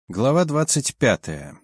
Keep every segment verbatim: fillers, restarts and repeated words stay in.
Глава двадцать пятая.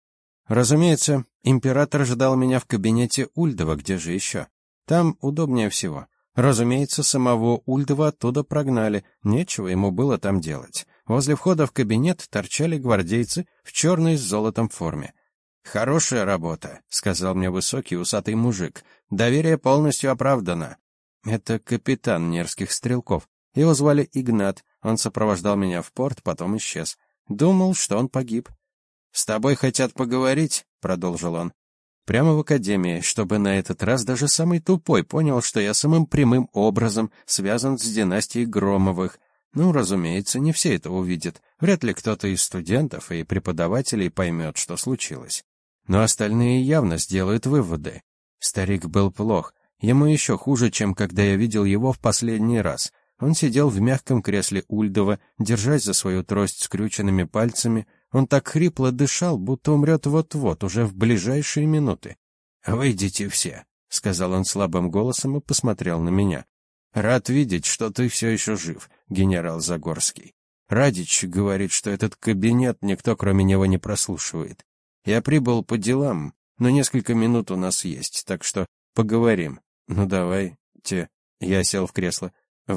Разумеется, император ждал меня в кабинете Ульдова, где же еще? Там удобнее всего. Разумеется, самого Ульдова оттуда прогнали, нечего ему было там делать. Возле входа в кабинет торчали гвардейцы в черной с золотом форме. «Хорошая работа», — сказал мне высокий усатый мужик. «Доверие полностью оправдано». Это капитан Нерских стрелков. Его звали Игнат, он сопровождал меня в порт, потом исчез. Думал, что он погиб. «С тобой хотят поговорить», — продолжил он. Прямо в академии, чтобы на этот раз даже самый тупой понял, что я самым прямым образом связан с династией Громовых. Ну, разумеется, не все это увидят. Вряд ли кто-то из студентов и преподавателей поймет, что случилось. Но остальные явно сделают выводы. Старик был плох. Ему еще хуже, чем когда я видел его в последний раз. Он сидел в мягком кресле Ульдова, держась за свою трость скрюченными пальцами. Он так хрипло дышал, будто умрет вот-вот, уже в ближайшие минуты. «Выйдите все», — сказал он слабым голосом и посмотрел на меня. «Рад видеть, что ты все еще жив, генерал Загорский. Радич говорит, что этот кабинет никто, кроме него, не прослушивает. Я прибыл по делам, но несколько минут у нас есть, так что поговорим. Ну, давайте». Я сел в кресло.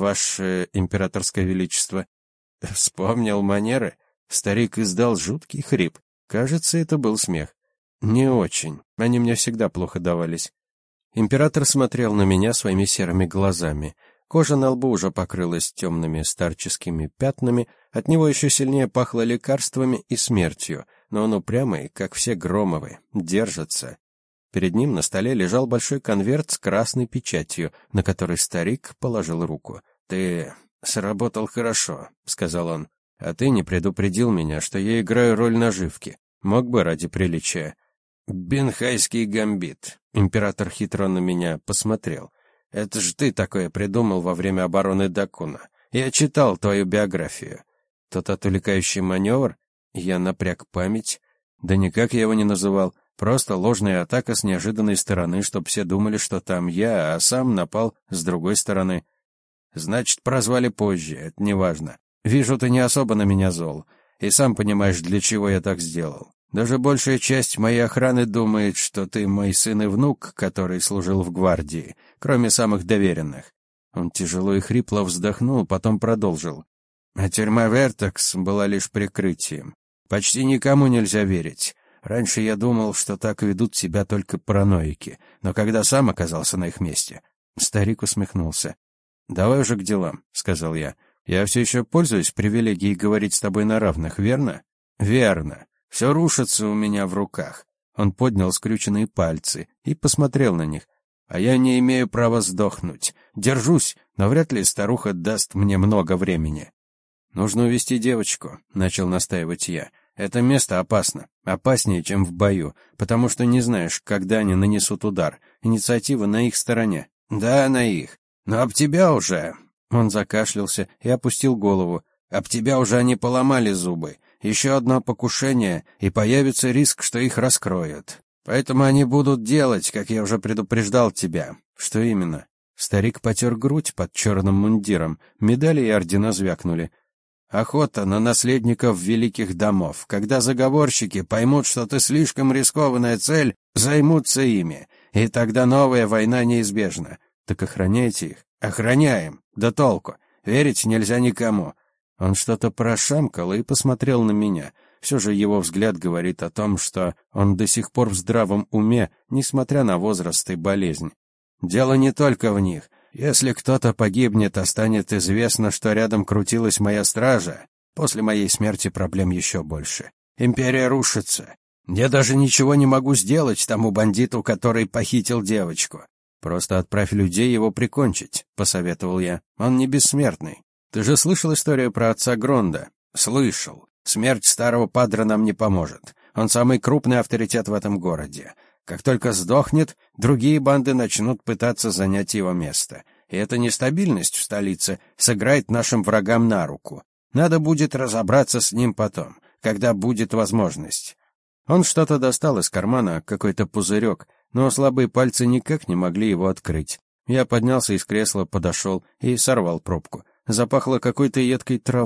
«Ваше императорское величество». Вспомнил манеры. Старик издал жуткий хрип. Кажется, это был смех. Не очень. Они мне всегда плохо давались. Император смотрел на меня своими серыми глазами. Кожа на лбу уже покрылась темными старческими пятнами, от него еще сильнее пахло лекарствами и смертью, но он упрямый, как все Громовы, держится. Перед ним на столе лежал большой конверт с красной печатью, на который старик положил руку. «Ты сработал хорошо», — сказал он. «А ты не предупредил меня, что я играю роль наживки. Мог бы ради приличия». «Бенхайский гамбит», — император хитро на меня посмотрел. «Это же ты такое придумал во время обороны Дакуна. Я читал твою биографию». «Тот отвлекающий маневр?» Я напряг память. Да никак я его не называл. Просто ложная атака с неожиданной стороны, чтобы все думали, что там я, а сам напал с другой стороны. Значит, прозвали позже, это неважно. Вижу, ты не особо на меня зол. И сам понимаешь, для чего я так сделал. Даже большая часть моей охраны думает, что ты мой сын и внук, который служил в гвардии, кроме самых доверенных. Он тяжело и хрипло вздохнул, потом продолжил. А тюрьма Вертекс была лишь прикрытием. Почти никому нельзя верить. Раньше я думал, что так ведут себя только параноики, но когда сам оказался на их месте... Старик усмехнулся. «Давай уже к делам», — сказал я. «Я все еще пользуюсь привилегией говорить с тобой на равных, верно?» «Верно. Все рушится у меня в руках». Он поднял скрюченные пальцы и посмотрел на них. «А я не имею права сдохнуть. Держусь, но вряд ли старуха даст мне много времени». «Нужно увести девочку», — начал настаивать я. «Это место опасно. Опаснее, чем в бою, потому что не знаешь, когда они нанесут удар. Инициатива на их стороне». «Да, на их. Но об тебя уже...» Он закашлялся и опустил голову. «Об тебя уже они поломали зубы. Еще одно покушение, и появится риск, что их раскроют. Поэтому они будут делать, как я уже предупреждал тебя». «Что именно?» Старик потер грудь под черным мундиром. Медали и ордена звякнули. «Охота на наследников великих домов. Когда заговорщики поймут, что ты слишком рискованная цель, займутся ими. И тогда новая война неизбежна. Так охраняйте их». «Охраняем. Да толку. Верить нельзя никому». Он что-то прошамкал и посмотрел на меня. Все же его взгляд говорит о том, что он до сих пор в здравом уме, несмотря на возраст и болезнь. «Дело не только в них. Если кто-то погибнет, а станет известно, что рядом крутилась моя стража, после моей смерти проблем еще больше. Империя рушится. Я даже ничего не могу сделать тому бандиту, который похитил девочку. Просто отправь людей его прикончить», — посоветовал я. «Он не бессмертный. Ты же слышал историю про отца Гронда?» «Слышал. Смерть старого падра нам не поможет. Он самый крупный авторитет в этом городе. Как только сдохнет, другие банды начнут пытаться занять его место. И эта нестабильность в столице сыграет нашим врагам на руку. Надо будет разобраться с ним потом, когда будет возможность». Он что-то достал из кармана, какой-то пузырек, но слабые пальцы никак не могли его открыть. Я поднялся из кресла, подошел и сорвал пробку. Запахло какой-то едкой травой.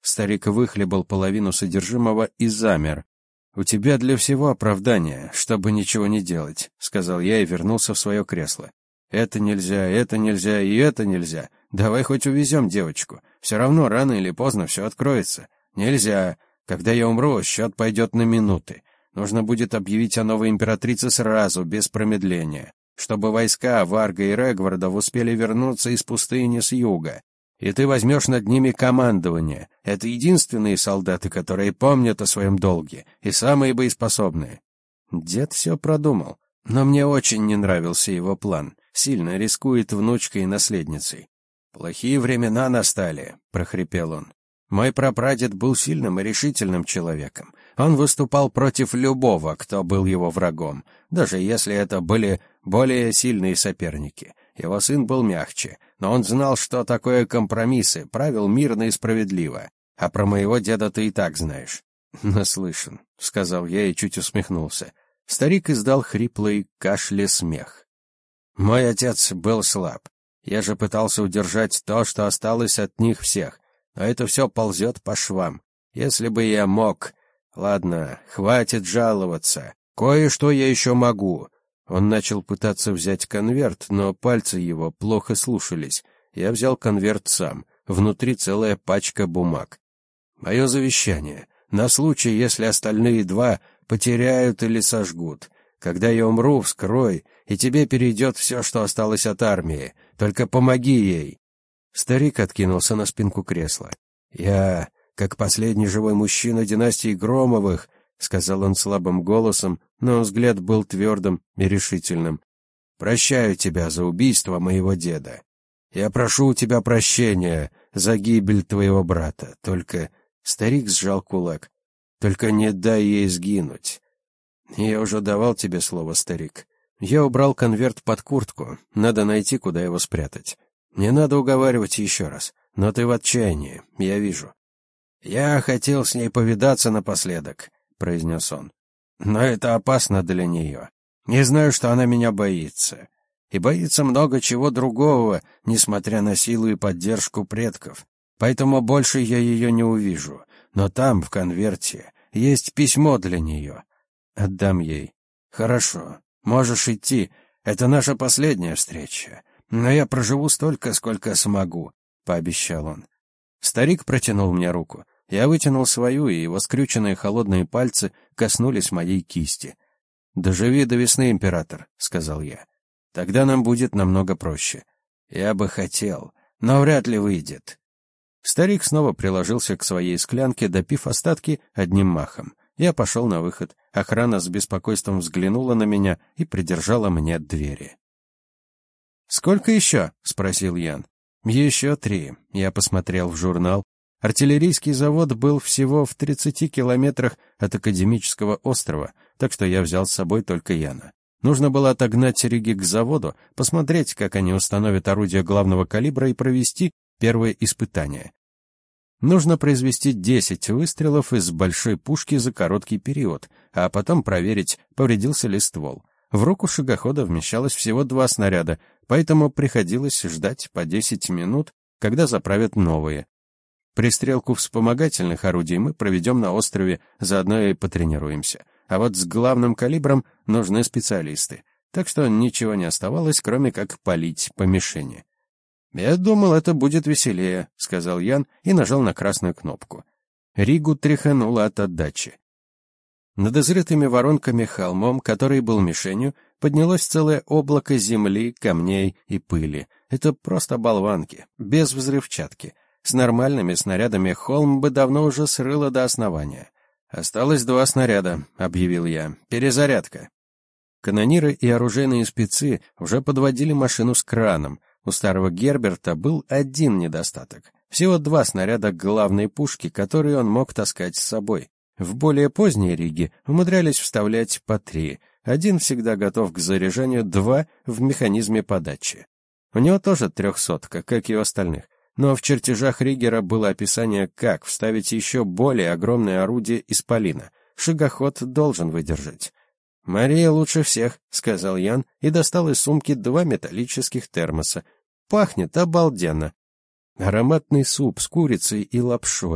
Старик выхлебал половину содержимого и замер. «У тебя для всего оправдание, чтобы ничего не делать», — сказал я и вернулся в свое кресло. «Это нельзя, это нельзя и это нельзя. Давай хоть увезем девочку. Все равно рано или поздно все откроется. Нельзя. Когда я умру, счет пойдет на минуты. Нужно будет объявить о новой императрице сразу, без промедления, чтобы войска Варга и Регвардов успели вернуться из пустыни с юга. И ты возьмешь над ними командование. Это единственные солдаты, которые помнят о своем долге, и самые боеспособные». Дед все продумал, но мне очень не нравился его план. Сильно рискует внучкой и наследницей. «Плохие времена настали», — прохрипел он. «Мой прапрадед был сильным и решительным человеком. Он выступал против любого, кто был его врагом, даже если это были более сильные соперники. Его сын был мягче, но он знал, что такое компромиссы, правил мирно и справедливо. А про моего деда ты и так знаешь». «Наслышан», — сказал я и чуть усмехнулся. Старик издал хриплый кашле-смех. «Мой отец был слаб. Я же пытался удержать то, что осталось от них всех. Но это все ползет по швам. Если бы я мог... Ладно, хватит жаловаться. Кое-что я еще могу». Он начал пытаться взять конверт, но пальцы его плохо слушались. Я взял конверт сам. Внутри целая пачка бумаг. «Мое завещание. На случай, если остальные два потеряют или сожгут. Когда я умру, вскрой, и тебе перейдет все, что осталось от армии. Только помоги ей». Старик откинулся на спинку кресла. «Я, как последний живой мужчина династии Громовых, — сказал он слабым голосом, но взгляд был твердым и решительным, — прощаю тебя за убийство моего деда. Я прошу у тебя прощения за гибель твоего брата. Только...» Старик сжал кулак. «Только не дай ей сгинуть». «Я уже давал тебе слово, старик. Я убрал конверт под куртку. Надо найти, куда его спрятать. Не надо уговаривать еще раз. Но ты в отчаянии, я вижу». «Я хотел с ней повидаться напоследок», — произнес он. «Но это опасно для нее. Не знаю, что она меня боится. И боится много чего другого, несмотря на силу и поддержку предков. Поэтому больше я ее не увижу. Но там, в конверте, есть письмо для нее. Отдам ей». «Хорошо. Можешь идти. Это наша последняя встреча. Но я проживу столько, сколько смогу», — пообещал он. Старик протянул мне руку. Я вытянул свою, и его скрюченные холодные пальцы коснулись моей кисти. «Доживи до весны, император», — сказал я. «Тогда нам будет намного проще». «Я бы хотел, но вряд ли выйдет». Старик снова приложился к своей склянке, допив остатки одним махом. Я пошел на выход. Охрана с беспокойством взглянула на меня и придержала мне двери. «Сколько еще?» — спросил Ян. «Еще три». Я посмотрел в журнал. Артиллерийский завод был всего в тридцати километрах от Академического острова, так что я взял с собой только Яна. Нужно было отогнать Риги к заводу, посмотреть, как они установят орудия главного калибра и провести первое испытание. Нужно произвести десять выстрелов из большой пушки за короткий период, а потом проверить, повредился ли ствол. В руку шагохода вмещалось всего два снаряда, поэтому приходилось ждать по десять минут, когда заправят новые. Пристрелку вспомогательных орудий мы проведем на острове, заодно и потренируемся. А вот с главным калибром нужны специалисты, так что ничего не оставалось, кроме как палить по мишени. «Я думал, это будет веселее», — сказал Ян и нажал на красную кнопку. Ригу тряхануло от отдачи. Над изрытыми воронками холмом, который был мишенью, поднялось целое облако земли, камней и пыли. Это просто болванки, без взрывчатки. С нормальными снарядами холм бы давно уже срыло до основания. «Осталось два снаряда», — объявил я. «Перезарядка». Канониры и оружейные спецы уже подводили машину с краном. У старого Герберта был один недостаток. Всего два снаряда к главной пушке, которые он мог таскать с собой. В более поздние Риги умудрялись вставлять по три. Один всегда готов к заряжанию, два в механизме подачи. У него тоже трехсотка, как и у остальных. Но в чертежах Ригера было описание, как вставить еще более огромное орудие исполина. Шагоход должен выдержать. «Мария лучше всех», — сказал Ян и достал из сумки два металлических термоса. «Пахнет обалденно». Ароматный суп с курицей и лапшой.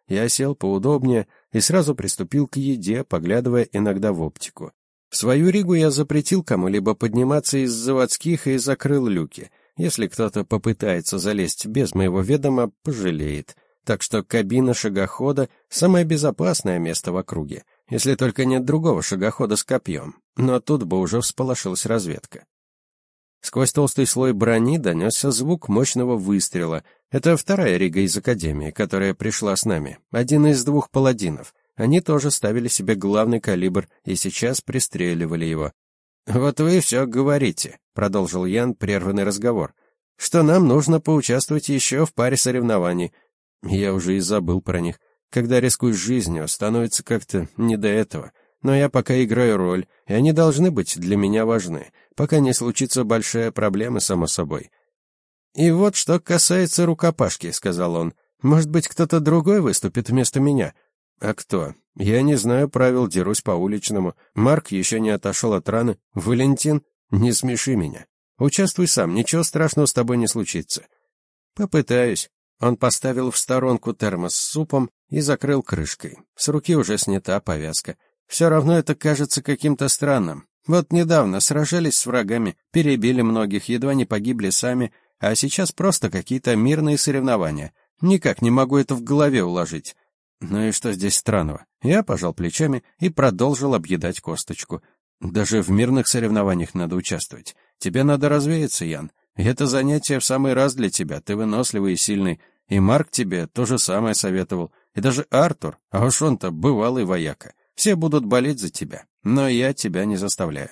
Я сел поудобнее и сразу приступил к еде, поглядывая иногда в оптику. В свою Ригу я запретил кому-либо подниматься из заводских и закрыл люки. Если кто-то попытается залезть без моего ведома, пожалеет. Так что кабина шагохода — самое безопасное место в округе, если только нет другого шагохода с копьем. Но тут бы уже всполошилась разведка. Сквозь толстый слой брони донесся звук мощного выстрела. Это вторая Рига из Академии, которая пришла с нами. Один из двух паладинов. Они тоже ставили себе главный калибр и сейчас пристреливали его. «Вот вы все говорите», — продолжил Ян прерванный разговор, «что нам нужно поучаствовать еще в паре соревнований». Я уже и забыл про них. Когда рискуешь жизнью, становится как-то не до этого. Но я пока играю роль, и они должны быть для меня важны, пока не случится большая проблема, само собой. «И вот что касается рукопашки», — сказал он. «Может быть, кто-то другой выступит вместо меня?» «А кто? Я не знаю правил, дерусь по-уличному. Марк еще не отошел от раны. Валентин? Не смеши меня. Участвуй сам, ничего страшного с тобой не случится». «Попытаюсь». Он поставил в сторонку термос с супом и закрыл крышкой. С руки уже снята повязка. Все равно это кажется каким-то странным. Вот недавно сражались с врагами, перебили многих, едва не погибли сами, а сейчас просто какие-то мирные соревнования. Никак не могу это в голове уложить. Ну и что здесь странного? Я пожал плечами и продолжил объедать косточку. Даже в мирных соревнованиях надо участвовать. Тебе надо развеяться, Ян. Это занятие в самый раз для тебя, ты выносливый и сильный. И Марк тебе то же самое советовал. И даже Артур, а уж он-то бывалый вояка. Все будут болеть за тебя, но я тебя не заставляю.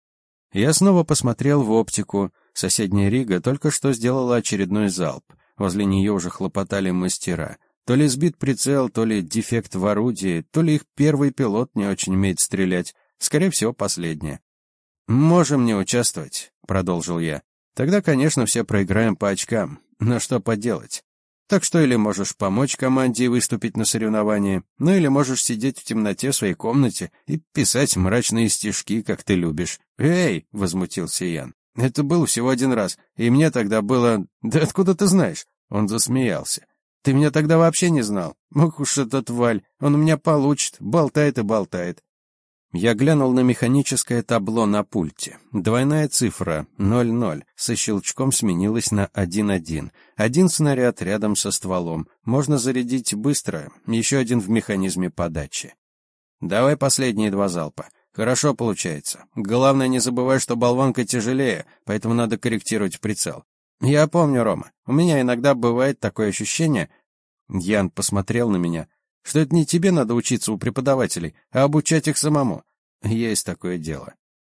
Я снова посмотрел в оптику. Соседняя Рига только что сделала очередной залп. Возле нее уже хлопотали мастера. То ли сбит прицел, то ли дефект в орудии, то ли их первый пилот не очень умеет стрелять. Скорее всего, последнее. «Можем не участвовать», — продолжил я. «Тогда, конечно, все проиграем по очкам. Но что поделать? Так что или можешь помочь команде и выступить на соревновании, ну или можешь сидеть в темноте в своей комнате и писать мрачные стишки, как ты любишь». «Эй!» — возмутился Ян. «Это было всего один раз, и мне тогда было... Да откуда ты знаешь?» Он засмеялся. «Ты меня тогда вообще не знал. Ох уж этот Валь, он у меня получит, болтает и болтает». Я глянул на механическое табло на пульте. Двойная цифра ноль ноль со щелчком сменилась на один один. Один снаряд рядом со стволом. Можно зарядить быстро, еще один в механизме подачи. «Давай последние два залпа. Хорошо получается. Главное, не забывай, что болванка тяжелее, поэтому надо корректировать прицел. Я помню, Рома, у меня иногда бывает такое ощущение...» Ян посмотрел на меня. «Что это не тебе надо учиться у преподавателей, а обучать их самому. Есть такое дело».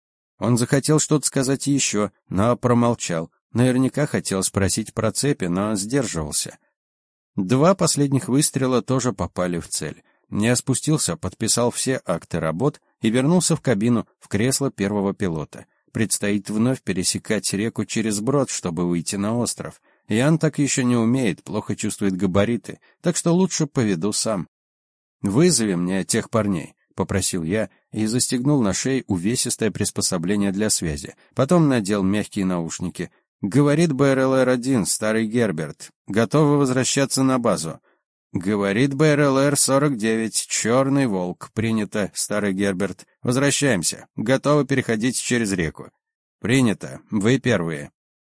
Он захотел что-то сказать еще, но промолчал. Наверняка хотел спросить про цепи, но сдерживался. Два последних выстрела тоже попали в цель. Я спустился, подписал все акты работ и вернулся в кабину, в кресло первого пилота. Предстоит вновь пересекать реку через брод, чтобы выйти на остров. Ян так еще не умеет, плохо чувствует габариты, так что лучше поведу сам. «Вызови мне тех парней», — попросил я и застегнул на шее увесистое приспособление для связи. Потом надел мягкие наушники. «Говорит бэ эр эл эр один, старый Герберт. Готовы возвращаться на базу». «Говорит бэ эр эл эр сорок девять, черный волк. Принято, старый Герберт. Возвращаемся. Готовы переходить через реку». «Принято. Вы первые».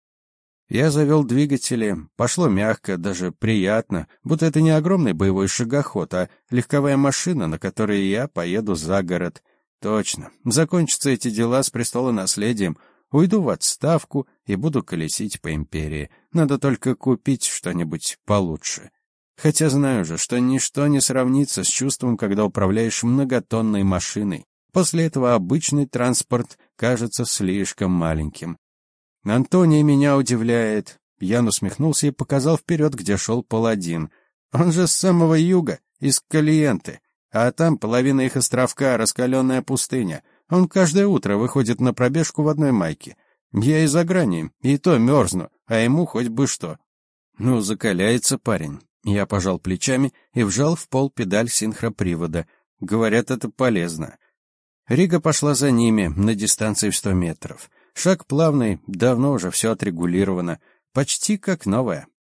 Я завел двигатели. Пошло мягко, даже приятно, будто это не огромный боевой шагоход, а легковая машина, на которой я поеду за город. Точно. Закончатся эти дела с престолонаследием. Уйду в отставку и буду колесить по империи. Надо только купить что-нибудь получше. Хотя знаю же, что ничто не сравнится с чувством, когда управляешь многотонной машиной. После этого обычный транспорт кажется слишком маленьким. «Антоний меня удивляет». Ян усмехнулся и показал вперед, где шел паладин. «Он же с самого юга, из Калиенты, а там половина их островка — раскаленная пустыня. Он каждое утро выходит на пробежку в одной майке. Я и за грани, и то мерзну, а ему хоть бы что». «Ну, закаляется парень». Я пожал плечами и вжал в пол педаль синхропривода. Говорят, это полезно. Рига пошла за ними на дистанции в сто метров. Шаг плавный, давно уже все отрегулировано. Почти как новая.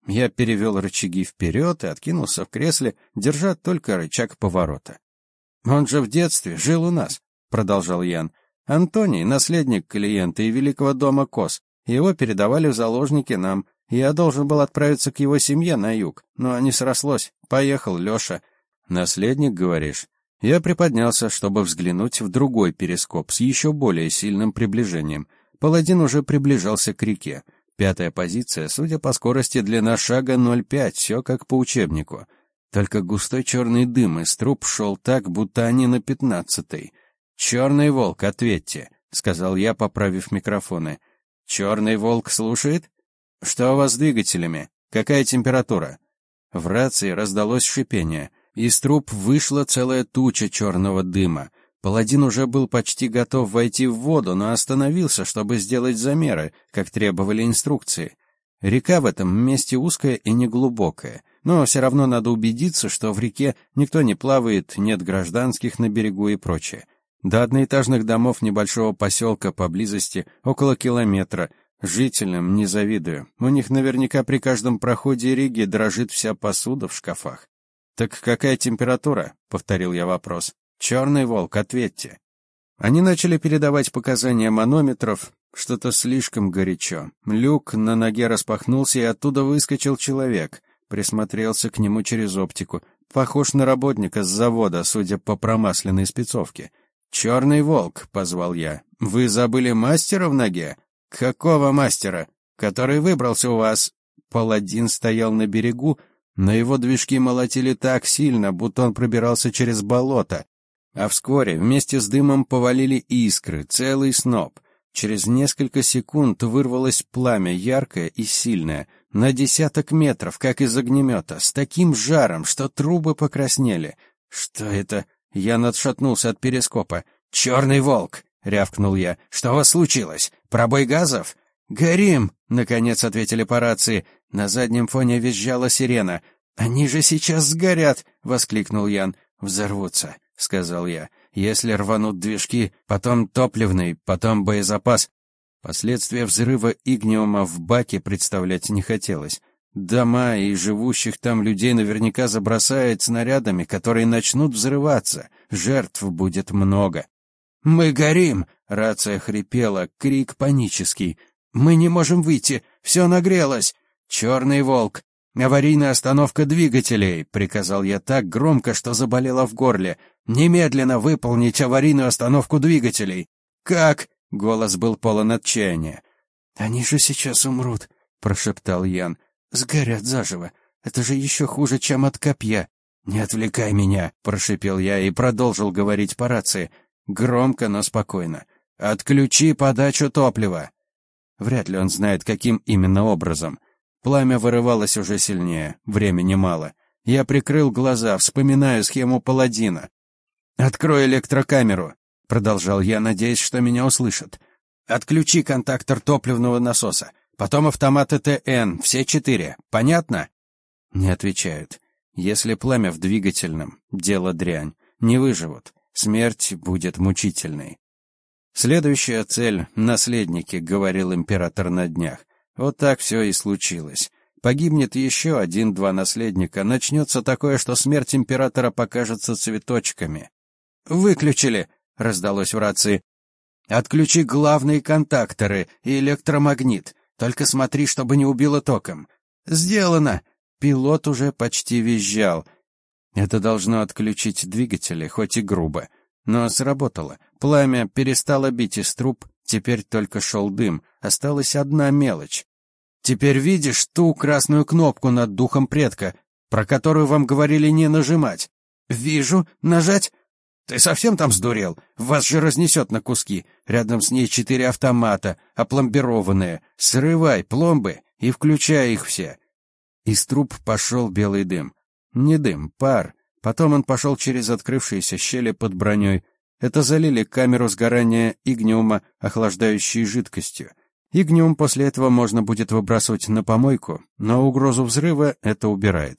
Я перевел рычаги вперед и откинулся в кресле, держа только рычаг поворота. «Он же в детстве жил у нас», — продолжал Ян. «Антоний — наследник клиента и великого дома Кос. Его передавали в заложники нам. Я должен был отправиться к его семье на юг, но не срослось. Поехал Леша». «Наследник, говоришь?» Я приподнялся, чтобы взглянуть в другой перископ с еще более сильным приближением. Паладин уже приближался к реке. Пятая позиция, судя по скорости, длина шага ноль пять, все как по учебнику. Только густой черный дым из труб шел так, будто они на пятнадцатой. «Черный волк, ответьте», — сказал я, поправив микрофоны. «Черный волк слушает? Что у вас с двигателями? Какая температура?» В рации раздалось шипение. Из труб вышла целая туча черного дыма. Паладин уже был почти готов войти в воду, но остановился, чтобы сделать замеры, как требовали инструкции. Река в этом месте узкая и неглубокая, но все равно надо убедиться, что в реке никто не плавает, нет гражданских на берегу и прочее. До одноэтажных домов небольшого поселка поблизости около километра. Жителям не завидую. У них наверняка при каждом проходе реки дрожит вся посуда в шкафах. «Так какая температура?» — повторил я вопрос. «Черный волк, ответьте». Они начали передавать показания манометров. Что-то слишком горячо. Люк на ноге распахнулся, и оттуда выскочил человек. Присмотрелся к нему через оптику. Похож на работника с завода, судя по промасленной спецовке. «Черный волк», — позвал я. «Вы забыли мастера в ноге?» «Какого мастера? Который выбрался у вас?» Паладин стоял на берегу, но его движки молотили так сильно, будто он пробирался через болото. А вскоре вместе с дымом повалили искры, целый сноп. Через несколько секунд вырвалось пламя, яркое и сильное, на десяток метров, как из огнемета, с таким жаром, что трубы покраснели. «Что это?» Я отшатнулся от перископа. «Черный волк!» — рявкнул я. «Что у вас случилось? Пробой газов?» «Горим!» — наконец ответили по рации. На заднем фоне визжала сирена. «Они же сейчас сгорят!» — воскликнул Ян. «Взорвутся», — сказал я. «Если рванут движки, потом топливный, потом боезапас». Последствия взрыва игниума в баке представлять не хотелось. Дома и живущих там людей наверняка забросает снарядами, которые начнут взрываться. Жертв будет много. «Мы горим!» — рация хрипела, крик панический. «Мы не можем выйти! Все нагрелось!» «Черный волк! Аварийная остановка двигателей!» — приказал я так громко, что заболело в горле. «Немедленно выполнить аварийную остановку двигателей!» «Как?» — голос был полон отчаяния. «Они же сейчас умрут!» — прошептал Ян. «Сгорят заживо! Это же еще хуже, чем от копья!» «Не отвлекай меня!» — прошипел я и продолжил говорить по рации. Громко, но спокойно. «Отключи подачу топлива!» Вряд ли он знает, каким именно образом. Пламя вырывалось уже сильнее, времени мало. Я прикрыл глаза, вспоминая схему паладина. «Открой электрокамеру», — продолжал я, надеясь, что меня услышат. «Отключи контактор топливного насоса, потом автоматы ТН, все четыре. Понятно?» Не отвечают. Если пламя в двигательном, дело дрянь. Не выживут. Смерть будет мучительной. «Следующая цель — наследники», — говорил император на днях. Вот так все и случилось. Погибнет еще один-два наследника, начнется такое, что смерть императора покажется цветочками. «Выключили!» — раздалось в рации. «Отключи главные контакторы и электромагнит. Только смотри, чтобы не убило током». «Сделано!» Пилот уже почти визжал. Это должно отключить двигатели, хоть и грубо. Но сработало. Пламя перестало бить из труб, теперь только шел дым. Осталась одна мелочь. «Теперь видишь ту красную кнопку над духом предка, про которую вам говорили не нажимать?» «Вижу. Нажать?» «Ты совсем там сдурел? Вас же разнесет на куски. Рядом с ней четыре автомата, опломбированные. Срывай пломбы и включай их все». Из труб пошел белый дым. Не дым, пар. Потом он пошел через открывшиеся щели под броней. Это залили камеру сгорания игниума, охлаждающей жидкостью. Игниум после этого можно будет выбрасывать на помойку, но угрозу взрыва это убирает.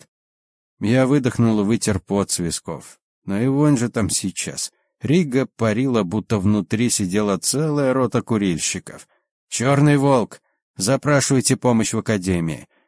Я выдохнул и вытер пот с висков. Но и вон же там сейчас. Рига парила, будто внутри сидела целая рота курильщиков. «Черный волк! Запрашивайте помощь в академии.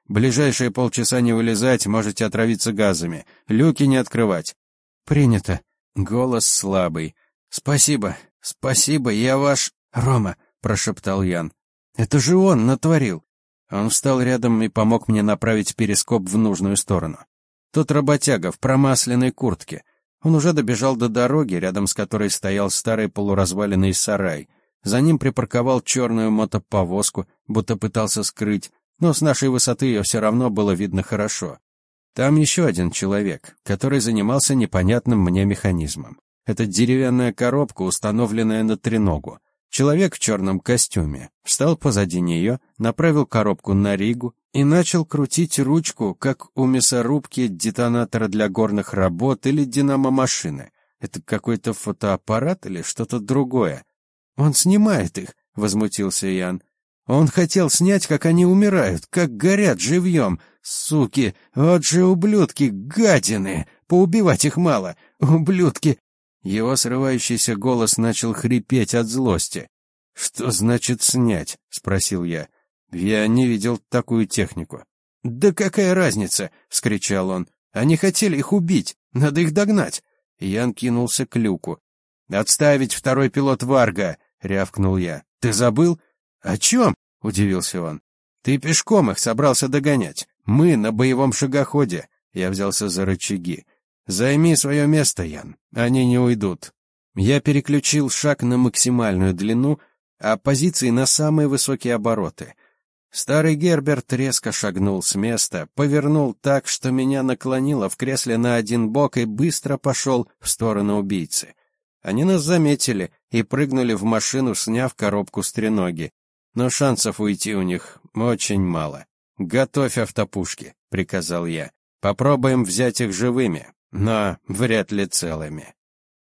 Ближайшие полчаса не вылезать, можете отравиться газами. Люки не открывать». «Принято». Голос слабый. «Спасибо, спасибо, я ваш...» «Рома», — прошептал Ян. «Это же он натворил». Он встал рядом и помог мне направить перископ в нужную сторону. Тот работяга в промасленной куртке. Он уже добежал до дороги, рядом с которой стоял старый полуразваленный сарай. За ним припарковал черную мотоповозку, будто пытался скрыть, но с нашей высоты ее все равно было видно хорошо. Там еще один человек, который занимался непонятным мне механизмом. Это деревянная коробка, установленная на треногу. Человек в черном костюме встал позади нее, направил коробку на ригу и начал крутить ручку, как у мясорубки, детонатора для горных работ или динамомашины. Это какой-то фотоаппарат или что-то другое? «Он снимает их», — возмутился Ян. «Он хотел снять, как они умирают, как горят живьем. Суки, вот же ублюдки, гадины! Поубивать их мало, ублюдки!» Его срывающийся голос начал хрипеть от злости. «Что значит снять?» — спросил я. «Я не видел такую технику». «Да какая разница?» — вскричал он. «Они хотели их убить, надо их догнать». Ян кинулся к люку. «Отставить, второй пилот Варга!» — рявкнул я. «Ты забыл?» «О чем?» — удивился он. «Ты пешком их собрался догонять. Мы на боевом шагоходе». Я взялся за рычаги. «Займи свое место, Ян. Они не уйдут». Я переключил шаг на максимальную длину, а позиции на самые высокие обороты. Старый Герберт резко шагнул с места, повернул так, что меня наклонило в кресле на один бок и быстро пошел в сторону убийцы. Они нас заметили и прыгнули в машину, сняв коробку с треноги. Но шансов уйти у них очень мало. «Готовь автопушки», — приказал я. «Попробуем взять их живыми, но вряд ли целыми».